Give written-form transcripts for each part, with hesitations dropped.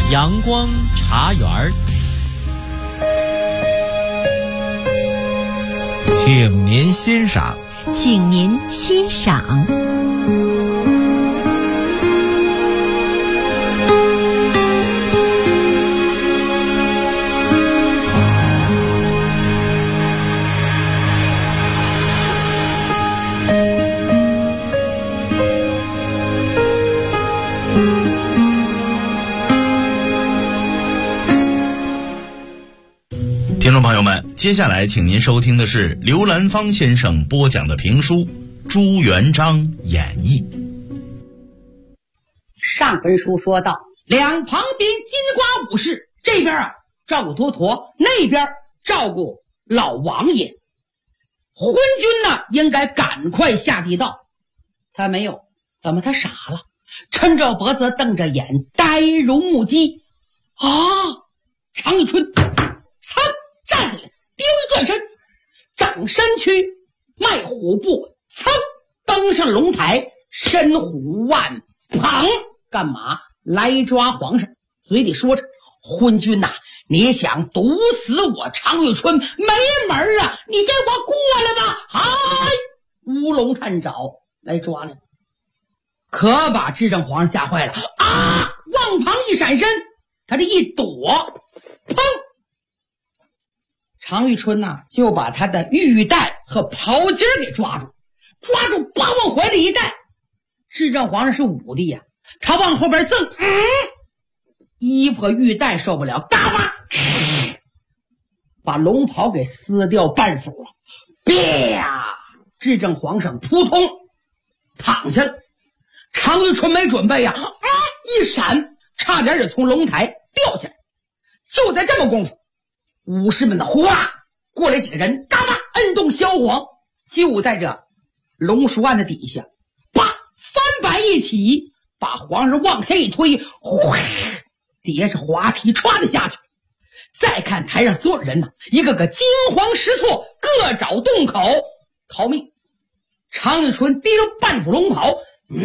阳光茶园儿，请您欣赏， 请您欣赏。 听众朋友们，接下来请您收听的是刘兰芳先生播讲的评书《朱元璋演义》。 上本书说到，两旁边金瓜武士，这边照顾坨坨，那边照顾老王爷。昏君呢，应该赶快下地道，他没有，怎么他傻了？抻着脖子，瞪着眼，呆如木鸡。常遇春噌站起来，丢一转身，整身躯迈虎步，噌登上龙台，身虎万旁，干嘛来抓皇上？嘴里说着：“昏君呐，你想毒死我常遇春，没门啊！你给我过来吧！”乌龙探爪来抓来了，可把至正皇上吓坏了往旁一闪身，他这一躲，砰！常遇春呐，就把他的玉带和袍襟给抓住，把往怀里一带。至正皇上是武帝呀，他往后边赠，衣服和玉带受不了，嘎巴，把龙袍给撕掉半幅了。啪！至正皇上扑通躺下了。常遇春没准备呀，一闪，差点也从龙台掉下来。就在这么功夫，武士们的呼啦过来几个人，嘎巴摁动萧皇，就在这龙书案的底下，翻白一起，把皇上往下一推，底下是滑梯歘的下去。再看台上所有人呢，一个个惊慌失措，各找洞口逃命。常遇春提着半副龙袍，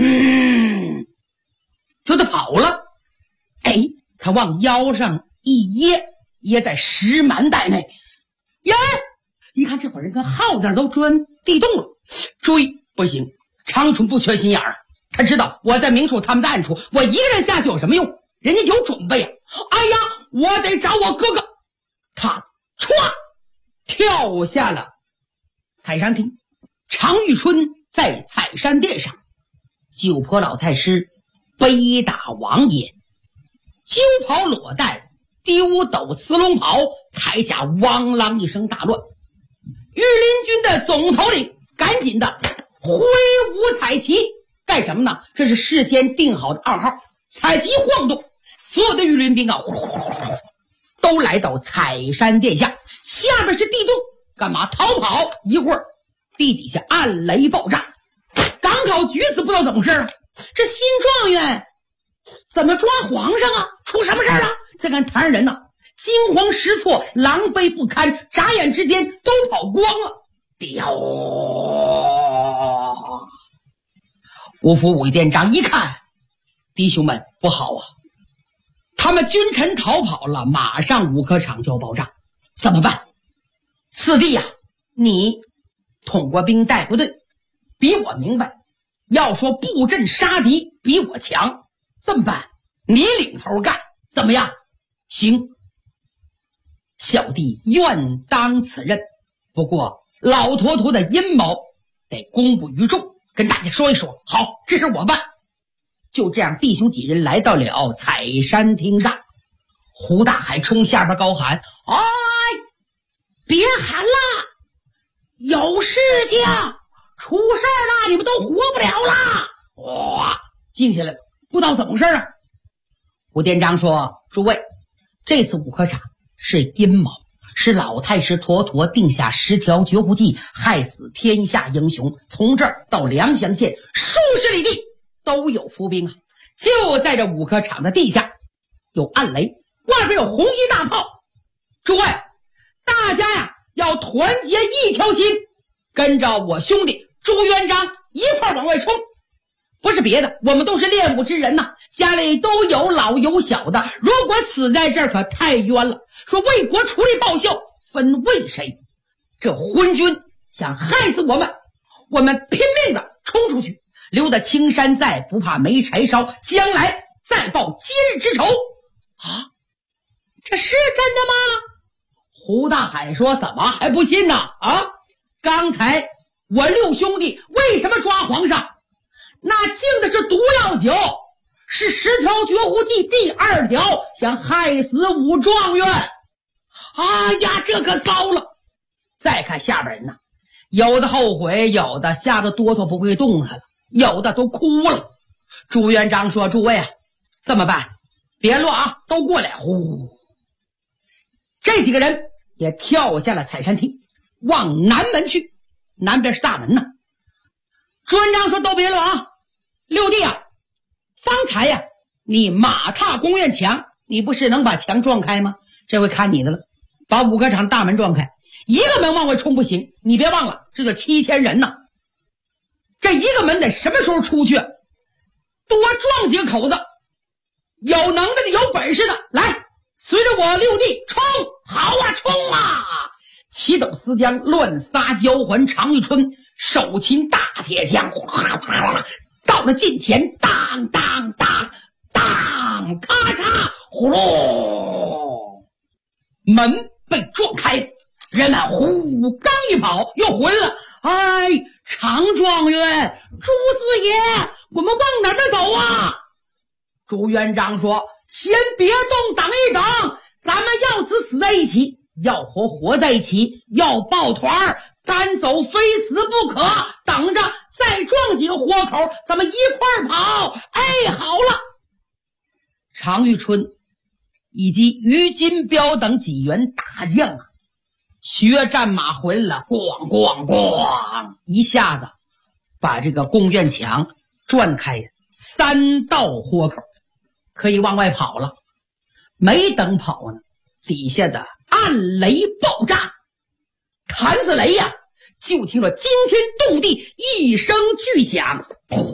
就他跑了。他往腰上一掖在石蛮带内。一看这伙人跟耗子都钻地洞了，追不行。常遇春不缺心眼儿，他知道我在明处，他们在暗处，我一个人下去有什么用？人家有准备我得找我哥哥。他歘跳下了采山厅。常遇春在采山殿上，九婆老太师背打王爷，揪袍裸带，丢斗撕龙袍，台下汪啷一声大乱。御林军的总头领赶紧的挥舞彩旗，干什么呢？这是事先定好的暗号，彩旗晃动，所有的御林兵都来到采山殿下，下边是地洞，干嘛逃跑？一会儿地底下暗雷爆炸，赶考举死不知道怎么回事这新状元怎么抓皇上出什么事了？再看台上人惊慌失措，狼狈不堪，眨眼之间都跑光了。五府武殿章一看，弟兄们不好他们君臣逃跑了，马上武科场就要爆炸，怎么办？四弟你统过兵带部队，比我明白，要说布阵杀敌比我强，这么办？你领头干，怎么样？行，小弟愿当此任，不过老坨坨的阴谋得公布于众，跟大家说一说。好，这事我办。就这样，弟兄几人来到了采山厅上。胡大海冲下边高喊：别喊了，有事情，出事了，你们都活不了了。静下来了，不知道怎么回事武殿章说：诸位，这次武科场是阴谋，是老太师坨坨定下10条绝户计，害死天下英雄。从这儿到梁乡县数十里地都有伏兵就在这武科场的地下有暗雷，外边有红衣大炮。诸位，大家要团结一条心，跟着我兄弟朱元璋一块往外冲。 不是别的，我们都是练武之人呐，家里都有老有小的，如果死在这儿可太冤了。说为国出力报效，分为谁？这昏君想害死我们，我们拼命的冲出去，留得青山在，不怕没柴烧，将来再报今日之仇。啊，这是真的吗？胡大海说：怎么还不信呢？啊，刚才我六兄弟为什么抓皇上？那敬的是毒药酒，是10条绝户计第2条，想害死武状元。哎呀，这可糟了！再看下边人呢，有的后悔，有的吓得哆嗦不会动弹了，有的都哭了。朱元璋说：诸位啊，这么办？别乱啊，都过来！呼，这几个人也跳下了采山梯，往南门去。南边是大门呢。朱元璋说：都别乱啊！六弟啊，方才呀，你马踏宫院墙，你不是能把墙撞开吗？这回看你的了，把武科场大门撞开，一个门往外冲不行，你别忘了，这个7天人呐，这一个门得什么时候出去？多撞几个口子，有能耐的有本事的来，随着我六弟冲！好啊，冲啊！齐斗思江乱撒交环，常遇春手擒大铁枪，哗啦哗啦，到了近前，当当当当，咔嚓，呼噜，门被撞开，人们呼刚一跑又回了。哎，常状元，朱四爷，我们往哪儿走啊？朱元璋说：先别动，等一等，咱们要死死在一起，要活活在一起，要抱团，单走非死不可，等着再撞几个活口，咱们一块跑。哎，好了。常遇春以及于金彪等几员大将啊，学战马回来了，咣咣咣，一下子把这个宫院墙转开3道豁口，可以往外跑了。没等跑呢，底下的暗雷爆炸，弹子雷呀，就听着惊天动地一声巨响，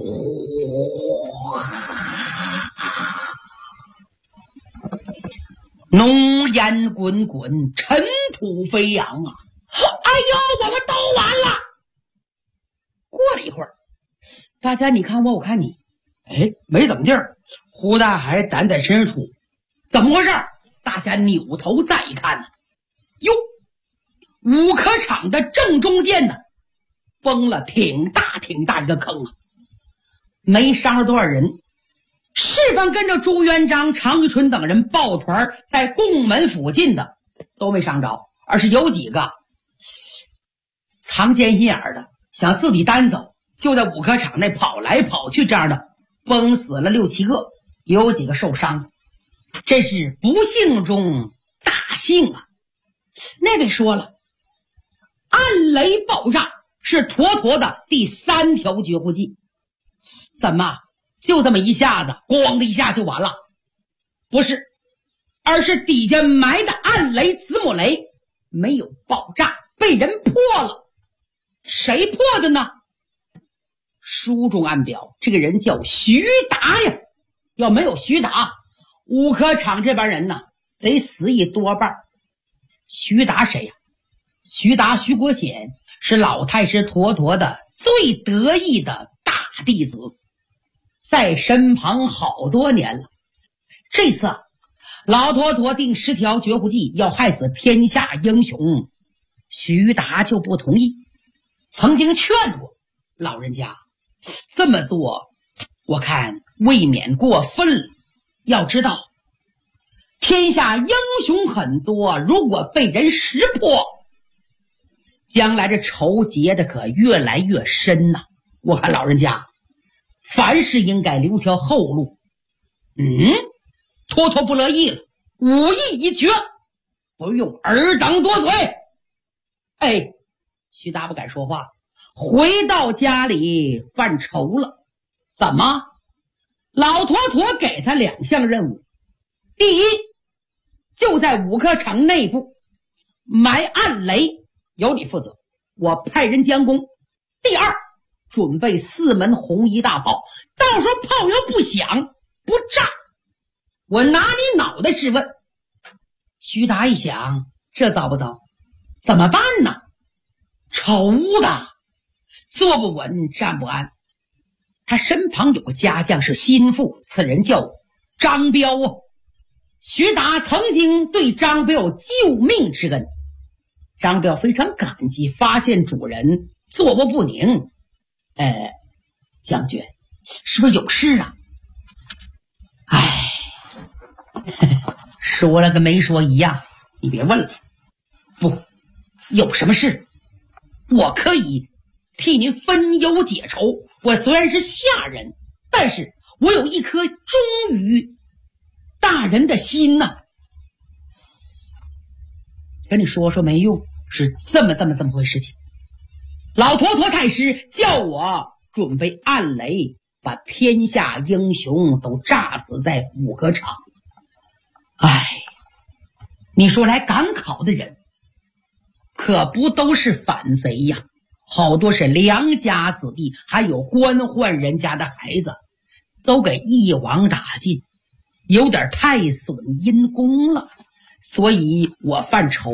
浓烟滚滚，尘土飞扬啊！哎呦，我们都完了。过了一会儿，大家你看我，我看你，哎，没怎么地儿。胡大海胆胆深处，怎么回事？大家扭头再一看呢，哟，武科场的正中间呢，崩了挺大一个坑啊，没伤了多少人。事方跟着朱元璋、常遇春等人抱团在宫门附近的都没伤着，而是有几个藏奸心眼的想自己单走，就在武科场内跑来跑去，这样的崩死了6、7个，也有几个受伤。这是不幸中大幸啊！那位说了，暗雷爆炸是妥妥的第3条绝户计，怎么就这么一下子咣的一下就完了？不是，而是底下埋的暗雷子母雷没有爆炸，被人破了。谁破的呢？书中暗表，这个人叫徐达呀。要没有徐达，武科场这帮人呢得死一多半。徐达谁呀？徐达徐国显是老太师妥妥的最得意的大弟子，在身旁好多年了。这次老妥妥定10条绝户计，要害死天下英雄，徐达就不同意，曾经劝过老人家这么做，我看未免过分了。要知道天下英雄很多，如果被人识破，将来这仇结的可越来越深呐。我看老人家凡事应该留条后路。妥妥不乐意了，武艺一绝，不用尔等多催。哎，徐达不敢说话，回到家里犯愁了。怎么？老妥妥给他2项任务。第一，就在武科城内部埋暗雷，由你负责，我派人监工。第二， 准备4门红衣大炮，到时候炮要不响不炸，我拿你脑袋试问。徐达一想，这糟不糟？怎么办呢？愁的坐不稳站不安。他身旁有个家将是心腹，此人叫张彪啊。徐达曾经对张彪有救命之恩，张彪非常感激，发现主人坐卧不宁。将军是不是有事啊？说了跟没说一样，你别问了。不，有什么事我可以替您分忧解愁。我虽然是下人，但是我有一颗忠于大人的心呐。跟你说没用，是这么回事情。老陀陀太师叫我准备暗雷，把天下英雄都炸死在五葛场。你说来赶考的人可不都是反贼呀，好多是良家子弟，还有官宦人家的孩子，都给一网打尽，有点太损阴功了，所以我犯愁。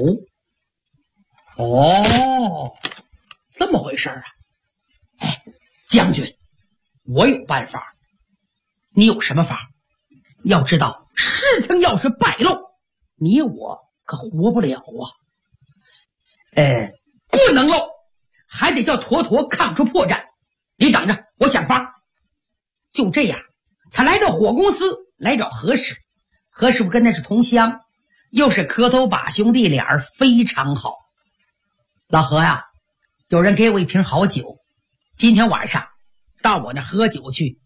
这么回事啊？将军，我有办法。你有什么法？要知道事情要是败露，你我可活不了啊。不能漏，还得叫坨坨看出破绽。你等着，我想法。就这样，他来到火公司来找何师，何师傅跟他是同乡，又是磕头把兄弟，俩人非常好。老何呀，有人给我一瓶好酒，今天晚上到我那喝酒去。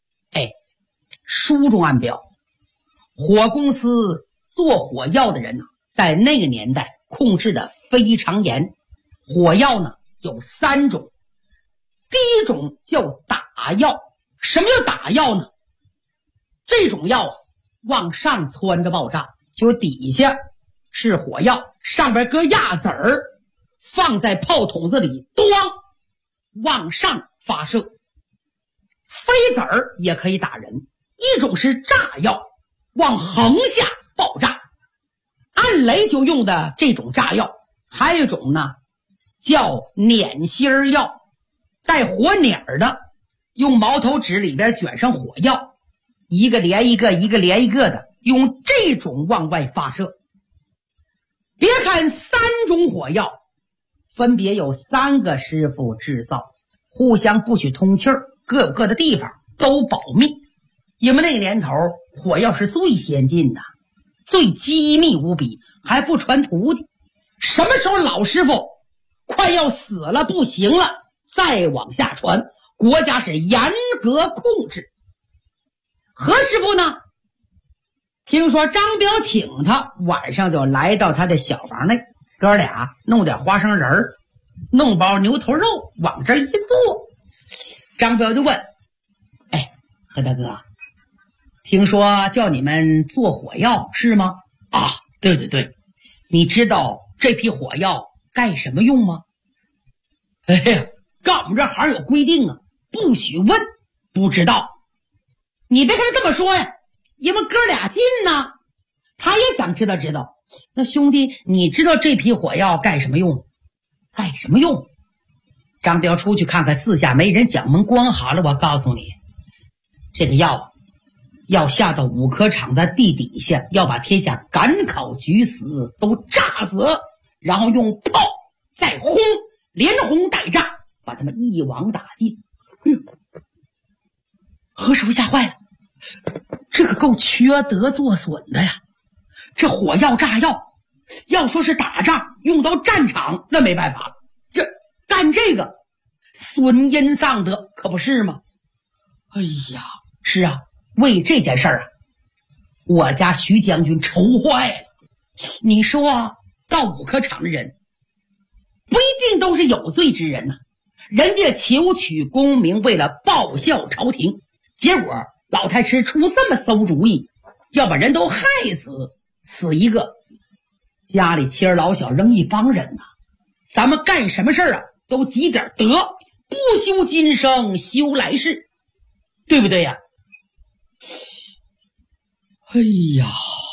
书中暗表，火公司做火药的人呢，在那个年代控制的非常严。火药呢有3种，第一种叫打药。什么叫打药呢？这种药往上窜着爆炸，就底下是火药，上边搁压子儿，放在炮筒子里，咣往上发射。飞子儿也可以打人。一种是炸药，往横下爆炸，暗雷就用的这种炸药。还有一种呢叫碾芯药，带火捻的，用毛头纸里边卷上火药，一个连一个，一个连一个的，用这种往外发射。别看3种火药分别有3个师傅制造，互相不许通气儿，各有各的地方，都保密。因为那个年头火药是最先进的，最机密无比，还不传徒弟。什么时候老师傅快要死了不行了，再往下传，国家是严格控制。何师傅呢，听说张彪请他，晚上就来到他的小房内，哥俩弄点花生仁儿，弄包牛头肉，往这一坐。张彪就问：何大哥，听说叫你们做火药是吗？对对对。你知道这批火药干什么用吗？干我们这行有规定啊，不许问不知道。你别看他这么说呀，因为哥俩近呢，他也想知道。那兄弟，你知道这批火药干什么用？干什么用？张彪出去看看四下没人，蒋门关好了，我告诉你，这个药要下到五棵场的地底下，要把天下赶考举死都炸死，然后用炮再轰，连轰带炸，把他们一网打尽。何师傅吓坏了，这个够缺德作损的呀！这火药炸药，要说是打仗用到战场，那没办法了，这干这个损阴丧德，可不是吗？是啊，为这件事儿啊，我家徐将军愁坏了。你说到五棵场的人不一定都是有罪之人呐，人家求取功名，为了报效朝廷，结果老太师出这么馊主意，要把人都害死，死一个，家里妻儿老小扔一帮人呐。咱们干什么事儿啊，都积点德， 不修今生修来世，对不对呀？哎呀，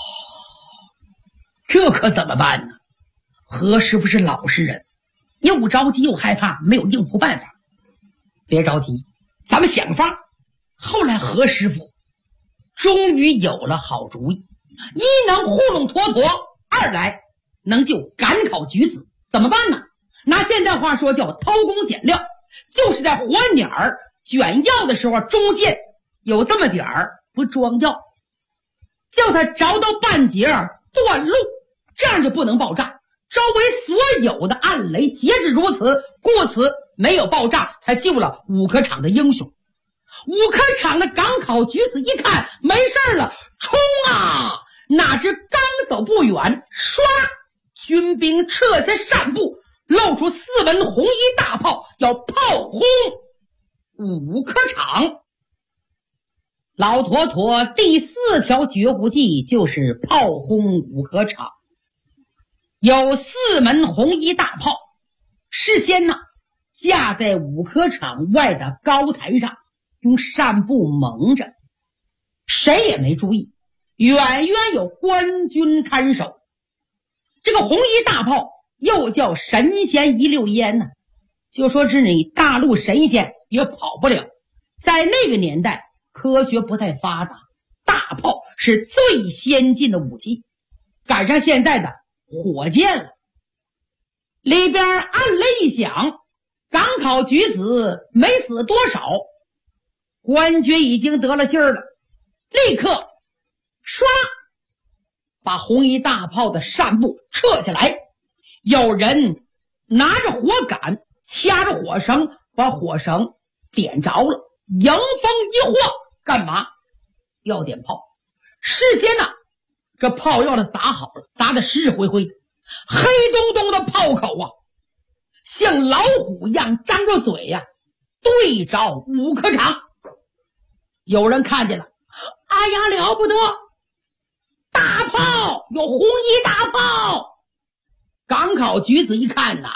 这可怎么办呢？何师傅是老实人，又着急又害怕，没有应付办法。别着急，咱们想法。后来何师傅终于有了好主意，一能糊弄妥妥，二来能救赶考举子。怎么办呢？拿现代话说叫偷工减料，就是在活鸟儿卷药的时候，中间有这么点儿不装药，叫他着到半截断路，这样就不能爆炸。周围所有的暗雷皆是如此，故此没有爆炸，才救了五科场的英雄。五科场的赶考举子一看没事了，冲啊！哪知刚走不远，唰，军兵撤下扇步，露出4门红衣大炮，要炮轰五科场。老妥妥第4条绝户计就是炮轰五科场。有4门红衣大炮，事先呢架在五科场外的高台上，用扇布蒙着，谁也没注意，远远有官军看守。这个红衣大炮又叫神仙一溜烟呢，就说是你大陆神仙也跑不了。在那个年代科学不太发达，大炮是最先进的武器，赶上现在的火箭了。里边按了一响，赶考举子没死多少，官军已经得了信儿了，立刻唰把红衣大炮的扇布撤下来，有人拿着火杆掐着火绳，把火绳点着了，迎风一晃，干嘛？要点炮。事先呢这炮药的砸好了，砸得实实灰灰，黑咚咚的炮口啊，像老虎一样张着嘴呀，对着五科场。有人看见了，哎呀，了不得，大炮，有红衣大炮。赶考举子一看呐，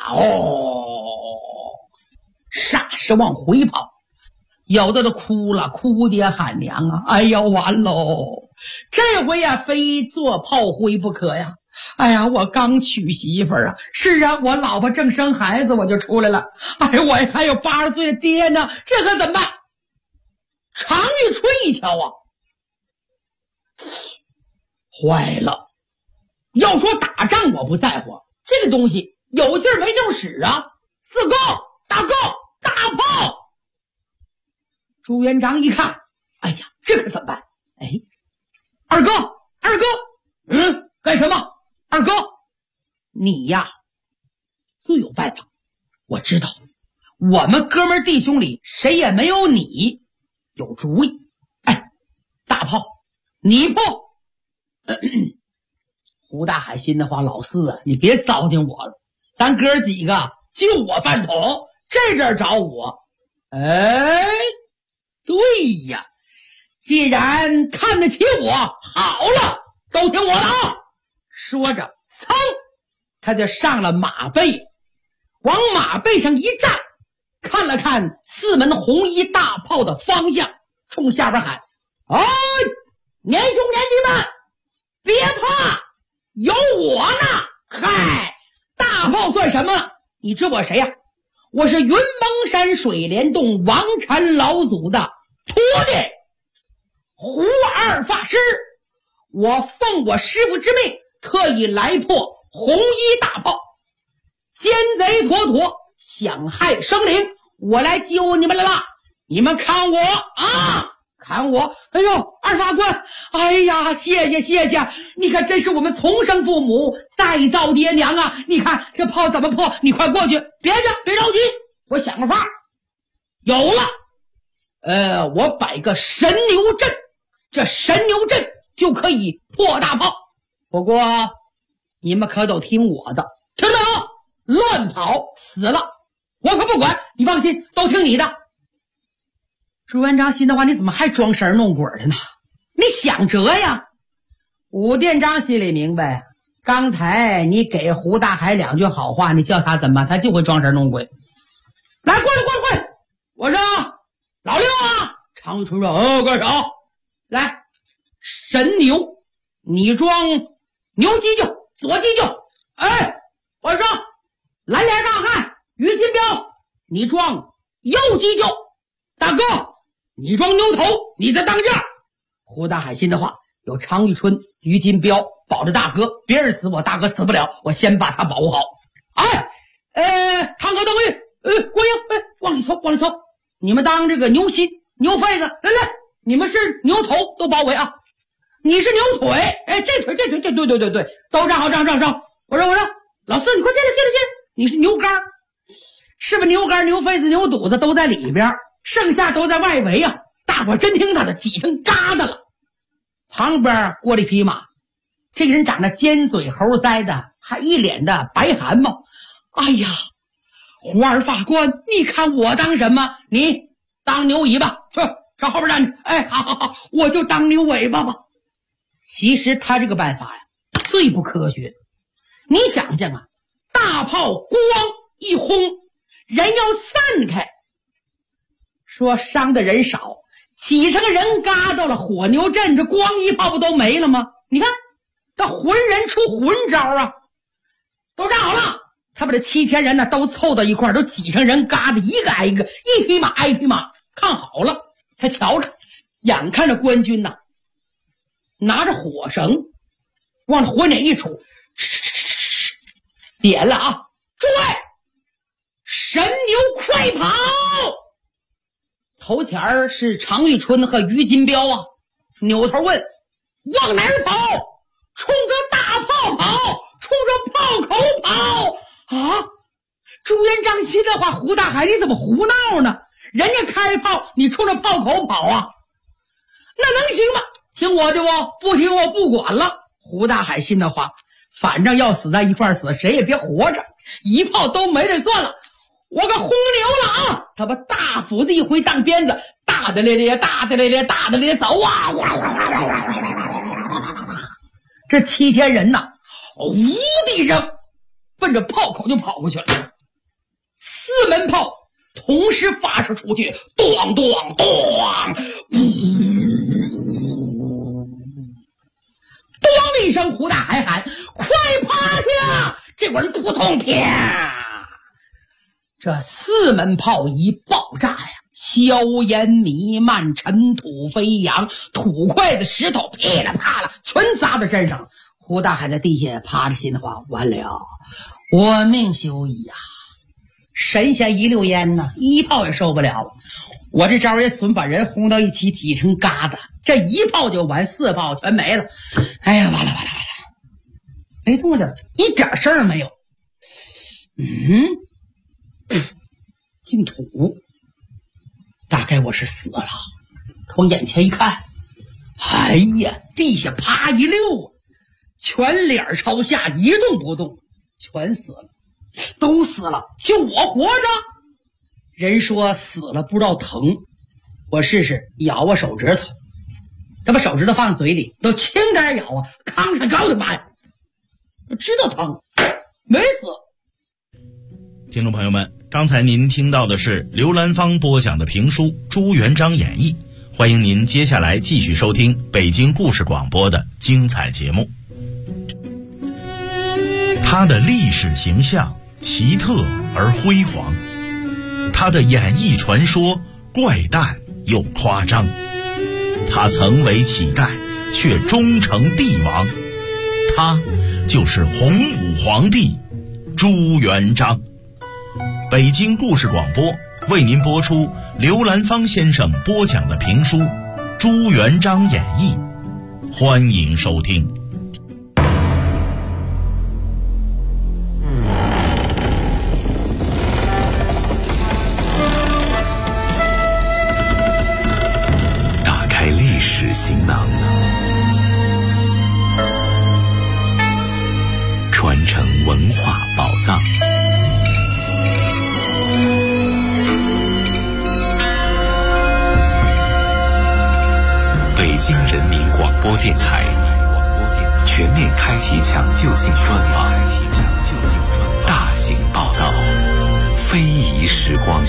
霎时往回跑，有的都哭了，哭爹喊娘啊！哎呀，完喽，这回呀非做炮灰不可呀！哎呀，我刚娶媳妇儿啊，是啊，我老婆正生孩子我就出来了，哎呀，我还有80岁的爹呢，这可怎么办？常遇春一瞧啊，坏了！要说打仗我不在乎，这个东西有劲儿没地儿使啊！4个大炮！朱元璋一看，哎呀，这可怎么办？哎，二哥，干什么？二哥，你呀最有办法。我知道，我们哥们弟兄里谁也没有你有主意。哎，大炮，你不？胡大海心的话，老四啊，你别糟践我了，咱哥几个就我半桶，这阵找我。哎，对呀，既然看得起我，好了，都听我的啊！说着，噌，他就上了马背，往马背上一站，看了看4门红衣大炮的方向，冲下边喊：“哎，年兄年弟们，别怕，有我呢！嗨，大炮算什么？你知我谁呀？我是云蒙山水帘洞王禅老祖的徒弟胡二法师，我奉我师父之命，特意来破红衣大炮，奸贼妥妥，想害生灵，我来救你们来了！你们看我啊，看我！哎呦，二法官，哎呀，谢谢，你看真是我们从生父母，再造爹娘啊！你看这炮怎么破？你快过去，别着急，我想个法。有了，我摆个神牛阵，这神牛阵就可以破大炮。不过你们可都听我的，听到没有？乱跑死了，我可不管，你放心，都听你的。朱元璋心的话，你怎么还装神弄鬼的呢？你想辙呀！武殿章心里明白，刚才你给胡大海2句好话，你叫他怎么办？他就会装神弄鬼。 来，过来！我说老六啊。常玉春说：干啥？来，神牛，你装牛犄角，左犄角。哎，我说蓝脸大汉于金彪，你装右犄角。大哥，你装牛头，你在当家。胡大海心的话，有常玉春、于金彪保着大哥，别人死我大哥死不了，我先把他保护好。堂哥邓玉，郭英，往里凑，你们当这个牛心、牛肺子，来，你们是牛头都包围啊，你是牛腿，这腿，对，都站好，站。我说，老四，你快进来，你是牛肝，是不是牛肝、牛肺子、牛肚子都在里边，剩下都在外围啊？大伙真听他的，挤成疙瘩了。旁边过了一匹马，这个人长得尖嘴猴腮的，还一脸的白汗毛。哎呀，胡二法官，你看我当什么？你当牛尾巴，去上后边站着。好，我就当牛尾巴吧。其实他这个办法呀，最不科学。你想想啊，大炮咣一轰，人要散开，说伤的人少，挤成个人疙瘩了，火牛阵这光一炮不都没了吗？你看他浑人出浑招啊，都站好了。他把这7000人呢都凑到一块儿，都挤成人疙瘩，一个挨一个，一匹马挨一匹马，看好了。他瞧着，眼看着官军呐，拿着火绳往这火眼一杵，点了啊！诸位，神牛快跑！头前儿是常玉春和于金彪啊，扭头问：往哪儿跑？冲着大炮跑，冲着炮口跑啊！朱元璋心的话，胡大海你怎么胡闹呢？人家开炮，你冲着炮口跑啊？那能行吗？听我的不听我不管了。胡大海心的话，反正要死在一块死，谁也别活着，一炮都没了算了，我给轰牛了啊！他把大斧子一挥当鞭子，大的咧咧走啊！这7000人呐，无地上奔着炮口就跑过去了。4门炮同时发射出去，咚咚咚，咚的一声，胡大海喊：快趴下！这会儿扑通啪，这4门炮一爆炸呀，硝烟弥漫，尘土飞扬，土块的石头噼里啪啦全砸在身上。胡大海在地下趴着，心的话：完了，我命休矣呀！神仙一溜烟呐，一炮也受不了。我这招也损，把人轰到一起，挤成疙瘩，这一炮就完，4炮全没了。哎呀，完了，没动静，一点事儿没有。净土，大概我是死了。从眼前一看，哎呀，地下啪一溜，全脸朝下一动不动，全死了，都死了，就我活着。人说死了不知道疼，我试试咬我手指头，他把手指头放嘴里，都轻点咬啊，康上高的妈呀，我知道疼，没死。 听众朋友们，刚才您听到的是刘兰芳播讲的评书《朱元璋演义》，欢迎您接下来继续收听北京故事广播的精彩节目。他的历史形象奇特而辉煌，他的演艺传说怪诞又夸张，他曾为乞丐却终成帝王，他就是洪武皇帝朱元璋。北京故事广播为您播出刘兰芳先生播讲的评书《朱元璋演义》，欢迎收听。 打开历史行囊，传承文化宝藏。北京人民广播电台全面开启抢救性专访，大型报道，非遗时光。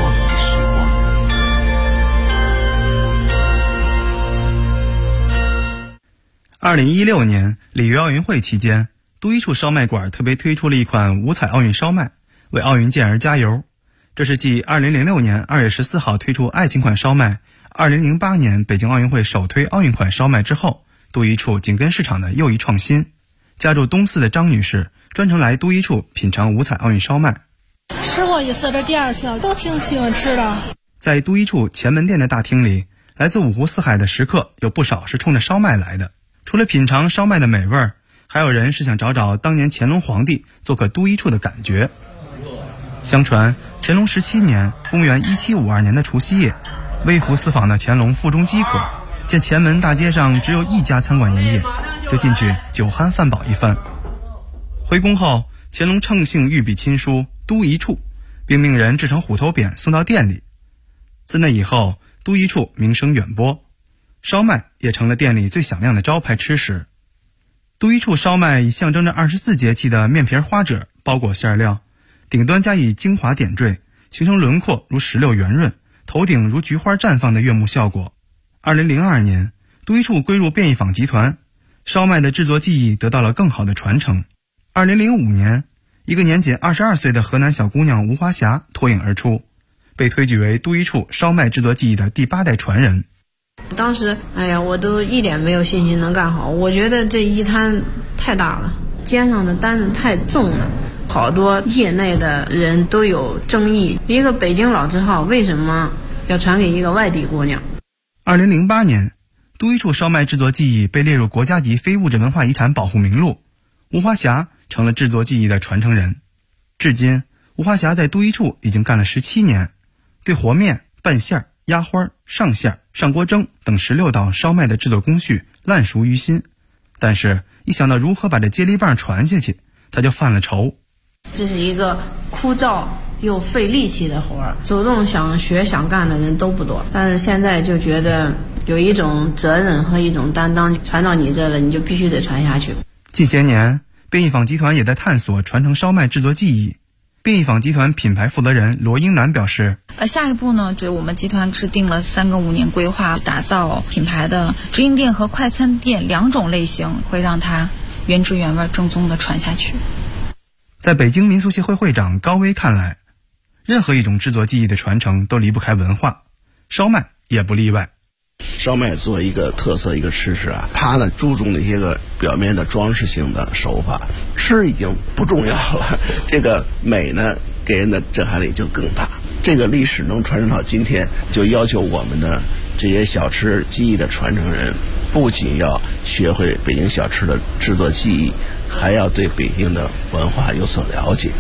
2016年里约奥运会期间，都一处烧麦馆特别推出了一款五彩奥运烧麦，为奥运健儿加油。这是继2006年2月14号推出爱情款烧麦，2008年北京奥运会首推奥运款烧麦之后，都一处紧跟市场的又一创新。家住东四的张女士专程来都一处品尝五彩奥运烧麦。 吃过一次，这第二次了，都挺喜欢吃的。 在都一处前门店的大厅里，来自五湖四海的食客有不少是冲着烧麦来的。除了品尝烧麦的美味，还有人是想找找当年乾隆皇帝做客都一处的感觉。相传乾隆17年公元1752年的除夕夜，微服私访的乾隆腹中饥渴，见前门大街上只有一家餐馆营业，就进去酒酣饭饱一番。回宫后，乾隆乘兴御笔亲书都一处，并命人制成虎头匾送到店里。自那以后，都一处名声远播，烧麦也成了店里最响亮的招牌吃食。都一处烧麦以象征着24节气的面皮花褶包裹馅料，顶端加以精华点缀，形成轮廓如石榴圆润，头顶如菊花绽放的悦目效果。2002年，都一处归入便宜坊集团，烧麦的制作技艺得到了更好的传承。2005年，一个年仅22岁的河南小姑娘吴华霞脱颖而出，被推举为都一处烧麦制作技艺的第8代传人。 当时我都一点没有信心能干好，我觉得这一摊太大了，肩上的担子太重了，好多业内的人都有争议，一个北京老字号为什么要传给一个外地姑娘。 2008年，都一处烧麦制作技艺被列入国家级非物质文化遗产保护名录，吴华霞成了制作技艺的传承人。至今，吴华霞在都一处已经干了17年，对和面、拌馅、压花、上馅、上锅蒸等16道烧麦的制作工序烂熟于心，但是一想到如何把这接力棒传下去，他就犯了愁。 这是一个枯燥又费力气的活儿，主动想学想干的人都不多，但是现在就觉得有一种责任和一种担当，传到你这了，你就必须得传下去。 近些年，便宜坊集团也在探索传承烧麦制作技艺。便宜坊集团品牌负责人罗英楠表示， 下一步呢，就是我们集团制定了3个5年规划，打造品牌的直营店和快餐店2种类型，会让它原汁原味正宗的传下去。 在北京民俗协会会长高威看来，任何一种制作技艺的传承都离不开文化，烧麦也不例外。 烧麦作为一个特色一个吃食它呢注重那些个表面的装饰性的手法，吃已经不重要了，这个美呢给人的震撼力就更大。这个历史能传承到今天，就要求我们的这些小吃技艺的传承人，不仅要学会北京小吃的制作技艺，还要对北京的文化有所了解。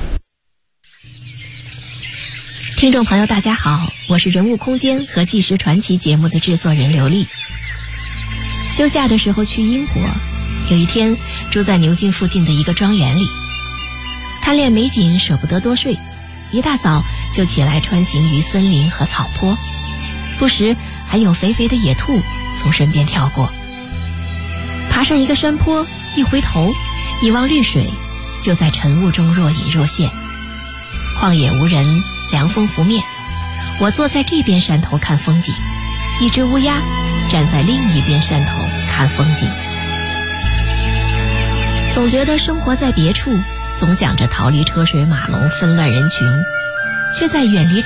听众朋友大家好，我是人物空间和纪实传奇节目的制作人刘丽。休假的时候去英国，有一天住在牛津附近的一个庄园里，贪恋美景舍不得多睡，一大早就起来穿行于森林和草坡，不时还有肥肥的野兔从身边跳过。爬上一个山坡，一回头一望绿水，就在晨雾中若隐若现。旷野无人，凉风拂面，我坐在这边山头看风景，一只乌鸦站在另一边山头看风景。总觉得生活在别处，总想着逃离车水马龙纷乱人群，却在远离